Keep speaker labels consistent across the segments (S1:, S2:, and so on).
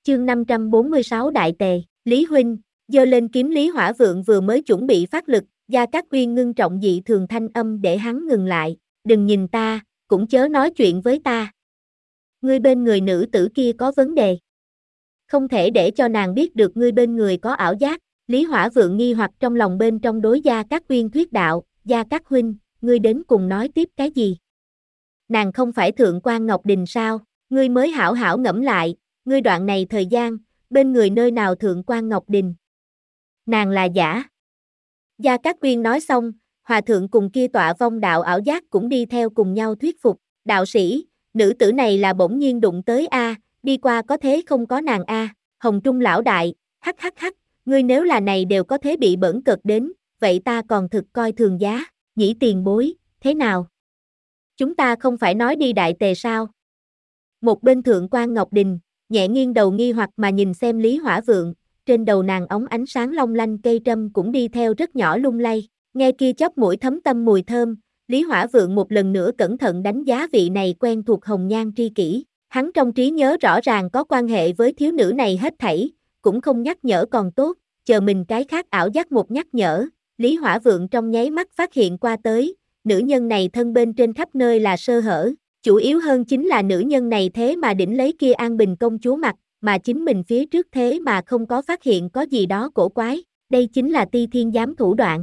S1: Chương 546 Đại Tề, Lý Huynh, giơ lên kiếm. Lý Hỏa Vượng vừa mới chuẩn bị phát lực, Gia Cát Uyên ngưng trọng dị thường thanh âm để hắn ngừng lại, đừng nhìn ta, cũng chớ nói chuyện với ta. Ngươi bên người nữ tử kia có vấn đề. Không thể để cho nàng biết được ngươi bên người có ảo giác. Lý Hỏa Vượng nghi hoặc trong lòng bên trong đối Gia Cát Uyên thuyết đạo, Gia Cát Huynh, ngươi đến cùng nói tiếp cái gì? Nàng không phải Thượng quan Ngọc Đình sao? Ngươi mới hảo hảo ngẫm lại, ngươi đoạn này thời gian, bên người nơi nào Thượng quan Ngọc Đình? Nàng là giả. Gia Cát Uyên nói xong, hòa thượng cùng kia tọa vong đạo ảo giác cũng đi theo cùng nhau thuyết phục, đạo sĩ, nữ tử này là bỗng nhiên đụng tới a, đi qua có thế không có nàng a. Hồng Trung lão đại, hắc hắc hắc, ngươi nếu là này đều có thế bị bỡn cợt đến, vậy ta còn thực coi thường giá. Nhĩ tiền bối, thế nào? Chúng ta không phải nói đi Đại Tề sao? Một bên Thượng quan Ngọc Đình, nhẹ nghiêng đầu nghi hoặc mà nhìn xem Lý Hỏa Vượng, trên đầu nàng ống ánh sáng long lanh cây trâm cũng đi theo rất nhỏ lung lay, nghe kia chóp mũi thấm tâm mùi thơm, Lý Hỏa Vượng một lần nữa cẩn thận đánh giá vị này quen thuộc hồng nhan tri kỷ, hắn trong trí nhớ rõ ràng có quan hệ với thiếu nữ này hết thảy, cũng không nhắc nhở còn tốt, chờ mình cái khác ảo giác một nhắc nhở, Lý Hỏa Vượng trong nháy mắt phát hiện qua tới, nữ nhân này thân bên trên khắp nơi là sơ hở, chủ yếu hơn chính là nữ nhân này thế mà đỉnh lấy kia An Bình công chúa mặt, mà chính mình phía trước thế mà không có phát hiện có gì đó cổ quái, đây chính là Ti Thiên Giám thủ đoạn.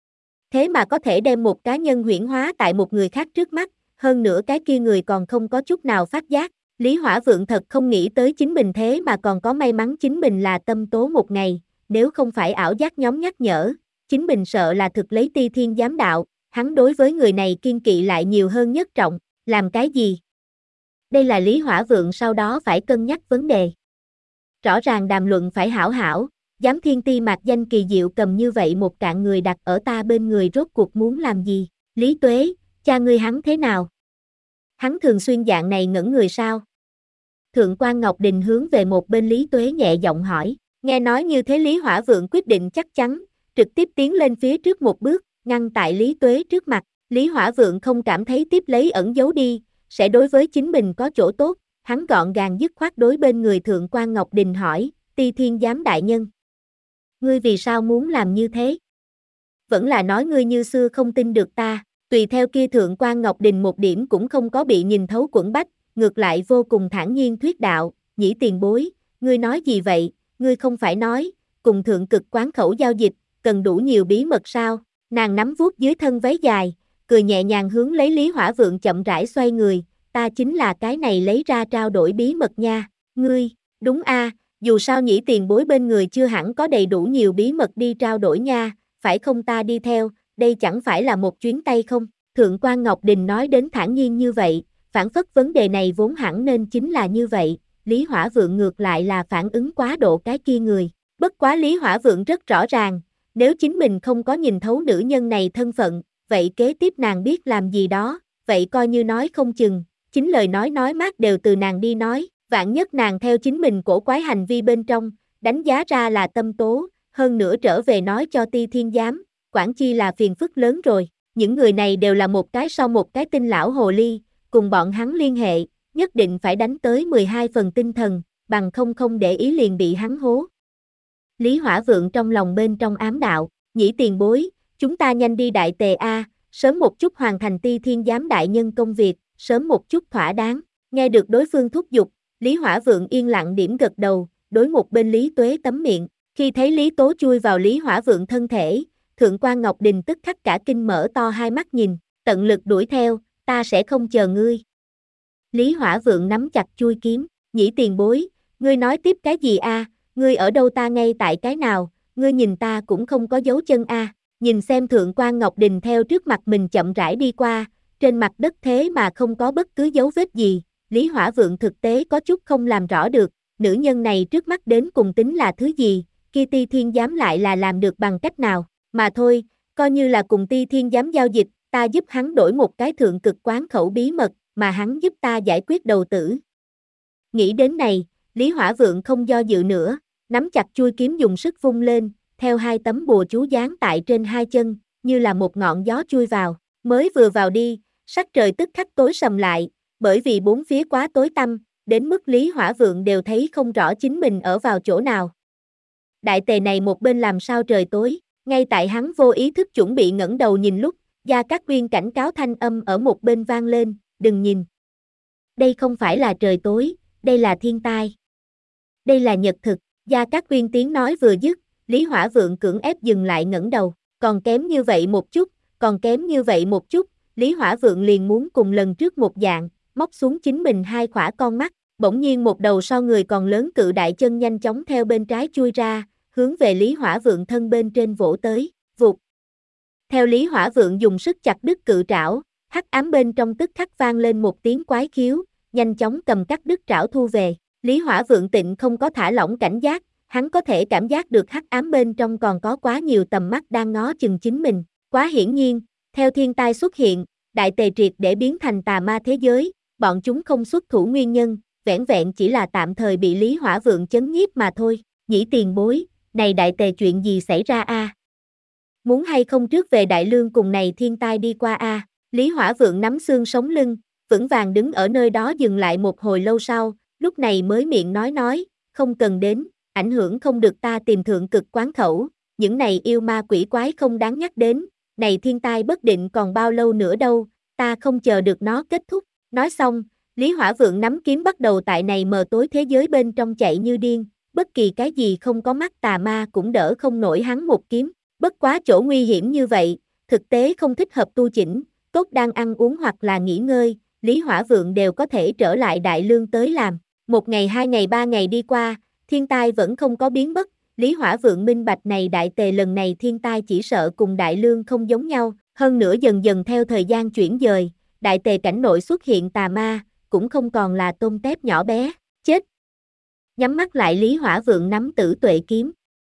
S1: Thế mà có thể đem một cá nhân huyễn hóa tại một người khác trước mắt, hơn nữa cái kia người còn không có chút nào phát giác, Lý Hỏa Vượng thật không nghĩ tới chính mình thế mà còn có may mắn chính mình là tâm tố một ngày, nếu không phải ảo giác nhóm nhắc nhở, chính mình sợ là thực lấy Ti Thiên Giám đạo, hắn đối với người này kiên kỵ lại nhiều hơn nhất trọng, làm cái gì? Đây là Lý Hỏa Vượng sau đó phải cân nhắc vấn đề. Rõ ràng đàm luận phải hảo hảo, dám thiên ti mạc danh kỳ diệu cầm như vậy một cạn người đặt ở ta bên người rốt cuộc muốn làm gì? Lý Tuế, cha ngươi hắn thế nào? Hắn thường xuyên dạng này ngẩn người sao? Thượng quan Ngọc Đình hướng về một bên Lý Tuế nhẹ giọng hỏi, nghe nói như thế Lý Hỏa Vượng quyết định chắc chắn, trực tiếp tiến lên phía trước một bước, ngăn tại Lý Tuế trước mặt, Lý Hỏa Vượng không cảm thấy tiếp lấy ẩn giấu đi, sẽ đối với chính mình có chỗ tốt, hắn gọn gàng dứt khoát đối bên người Thượng quan Ngọc Đình hỏi, Ti Thiên Giám đại nhân. Ngươi vì sao muốn làm như thế? Vẫn là nói ngươi như xưa không tin được ta, tùy theo kia Thượng quan Ngọc Đình một điểm cũng không có bị nhìn thấu quẫn bách, ngược lại vô cùng thản nhiên thuyết đạo, Nhĩ tiền bối, ngươi nói gì vậy, ngươi không phải nói, cùng thượng cực quán khẩu giao dịch, cần đủ nhiều bí mật sao, nàng nắm vuốt dưới thân váy dài, cười nhẹ nhàng hướng lấy Lý Hỏa Vượng chậm rãi xoay người, ta chính là cái này lấy ra trao đổi bí mật nha, ngươi, đúng a, dù sao Nhĩ tiền bối bên người chưa hẳn có đầy đủ nhiều bí mật đi trao đổi nha, phải không ta đi theo, đây chẳng phải là một chuyến tay không, Thượng quan Ngọc Đình nói đến thản nhiên như vậy, phản phất vấn đề này vốn hẳn nên chính là như vậy, Lý Hỏa Vượng ngược lại là phản ứng quá độ cái kia người, bất quá Lý Hỏa Vượng rất rõ ràng, nếu chính mình không có nhìn thấu nữ nhân này thân phận, vậy kế tiếp nàng biết làm gì đó, vậy coi như nói không chừng, chính lời nói mát đều từ nàng đi nói, vạn nhất nàng theo chính mình cổ quái hành vi bên trong, đánh giá ra là tâm tố, hơn nữa trở về nói cho Ti Thiên Giám, quản chi là phiền phức lớn rồi, những người này đều là một cái sau một cái tinh lão hồ ly, cùng bọn hắn liên hệ, nhất định phải đánh tới 12 phần tinh thần, bằng không để ý liền bị hắn hố. Lý Hỏa Vượng trong lòng bên trong ám đạo, Nhĩ tiền bối, chúng ta nhanh đi Đại Tề a, sớm một chút hoàn thành Ti Thiên Giám đại nhân công việc, sớm một chút thỏa đáng. Nghe được đối phương thúc giục, Lý Hỏa Vượng yên lặng điểm gật đầu, đối một bên Lý Tuế tấm miệng, khi thấy Lý Tố chui vào Lý Hỏa Vượng thân thể, Thượng quan Ngọc Đình tức khắc cả kinh mở to hai mắt nhìn, tận lực đuổi theo, ta sẽ không chờ ngươi. Lý Hỏa Vượng nắm chặt chuôi kiếm, Nhĩ tiền bối, ngươi nói tiếp cái gì a? Ngươi ở đâu ta ngay tại cái nào, ngươi nhìn ta cũng không có dấu chân a. Nhìn xem Thượng quan Ngọc Đình theo trước mặt mình chậm rãi đi qua, trên mặt đất thế mà không có bất cứ dấu vết gì, Lý Hỏa Vượng thực tế có chút không làm rõ được, nữ nhân này trước mắt đến cùng tính là thứ gì, kia Ti Thiên Giám lại là làm được bằng cách nào, mà thôi, coi như là cùng Ti Thiên Giám giao dịch, ta giúp hắn đổi một cái thượng cực quán khẩu bí mật, mà hắn giúp ta giải quyết đầu tử. Nghĩ đến này, Lý Hỏa Vượng không do dự nữa, nắm chặt chuôi kiếm dùng sức vung lên, theo hai tấm bùa chú dán tại trên hai chân, như là một ngọn gió chui vào, mới vừa vào đi, sắc trời tức khắc tối sầm lại, bởi vì bốn phía quá tối tăm, đến mức Lý Hỏa Vượng đều thấy không rõ chính mình ở vào chỗ nào. Đại tề này một bên làm sao trời tối, ngay tại hắn vô ý thức chuẩn bị ngẩng đầu nhìn lúc, Gia Cát Quyên cảnh cáo thanh âm ở một bên vang lên, đừng nhìn. Đây không phải là trời tối, đây là thiên tai. Đây là nhật thực, Gia Cát Quyên tiếng nói vừa dứt, Lý Hỏa Vượng cưỡng ép dừng lại ngẩng đầu, còn kém như vậy một chút, còn kém như vậy một chút, Lý Hỏa Vượng liền muốn cùng lần trước một dạng, móc xuống chính mình hai khỏa con mắt, bỗng nhiên một đầu so người còn lớn cự đại chân nhanh chóng theo bên trái chui ra, hướng về Lý Hỏa Vượng thân bên trên vỗ tới, vụt. Theo Lý Hỏa Vượng dùng sức chặt đứt cự trảo, hắc ám bên trong tức khắc vang lên một tiếng quái khiếu, nhanh chóng cầm cắt đứt trảo thu về. Lý Hỏa Vượng Tịnh không có thả lỏng cảnh giác, hắn có thể cảm giác được hắc ám bên trong còn có quá nhiều tầm mắt đang ngó chừng chính mình. Quá hiển nhiên, theo thiên tai xuất hiện, đại tề triệt để biến thành tà ma thế giới, bọn chúng không xuất thủ nguyên nhân, vẻn vẹn chỉ là tạm thời bị Lý Hỏa Vượng chấn nhiếp mà thôi. Nhĩ tiền bối, này đại tề chuyện gì xảy ra a? Muốn hay không trước về Đại Lương cùng này thiên tai đi qua a? Lý Hỏa Vượng nắm xương sống lưng, vững vàng đứng ở nơi đó dừng lại một hồi lâu sau, lúc này mới miệng nói, không cần đến, ảnh hưởng không được ta tìm thượng cực quán khẩu, những này yêu ma quỷ quái không đáng nhắc đến, này thiên tai bất định còn bao lâu nữa đâu, ta không chờ được nó kết thúc. Nói xong, Lý Hỏa Vượng nắm kiếm bắt đầu tại này mờ tối thế giới bên trong chạy như điên, bất kỳ cái gì không có mắt tà ma cũng đỡ không nổi hắn một kiếm, bất quá chỗ nguy hiểm như vậy, thực tế không thích hợp tu chỉnh, tốt đang ăn uống hoặc là nghỉ ngơi, Lý Hỏa Vượng đều có thể trở lại Đại Lương tới làm. Một ngày, hai ngày, ba ngày đi qua, thiên tai vẫn không có biến mất, Lý Hỏa Vượng minh bạch này đại tề lần này thiên tai chỉ sợ cùng Đại Lương không giống nhau, hơn nữa dần dần theo thời gian chuyển dời, đại tề cảnh nội xuất hiện tà ma, cũng không còn là tôm tép nhỏ bé, chết. Nhắm mắt lại Lý Hỏa Vượng nắm Tử Tuệ kiếm,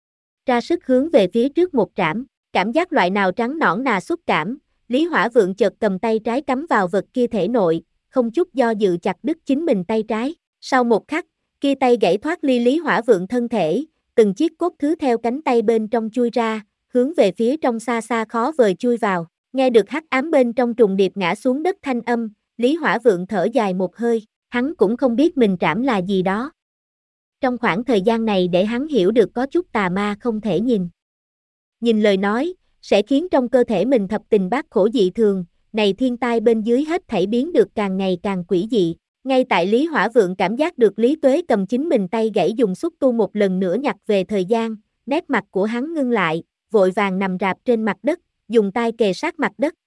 S1: ra sức hướng về phía trước một trảm, cảm giác loại nào trắng nõn nà xúc cảm, Lý Hỏa Vượng chợt cầm tay trái cắm vào vật kia thể nội, không chút do dự chặt đứt chính mình tay trái. Sau một khắc, kia tay gãy thoát ly Lý Hỏa Vượng thân thể, từng chiếc cốt thứ theo cánh tay bên trong chui ra, hướng về phía trong xa xa khó vời chui vào. Nghe được hắc ám bên trong trùng điệp ngã xuống đất thanh âm, Lý Hỏa Vượng thở dài một hơi, hắn cũng không biết mình trảm là gì đó. Trong khoảng thời gian này để hắn hiểu được có chút tà ma không thể nhìn. Nhìn lời nói, sẽ khiến trong cơ thể mình thập tình bát khổ dị thường, này thiên tai bên dưới hết thảy biến được càng ngày càng quỷ dị. Ngay tại Lý Hỏa Vượng cảm giác được Lý Tuế cầm chính mình tay gãy dùng xúc tu một lần nữa nhặt về thời gian, nét mặt của hắn ngưng lại, vội vàng nằm rạp trên mặt đất, dùng tay kề sát mặt đất,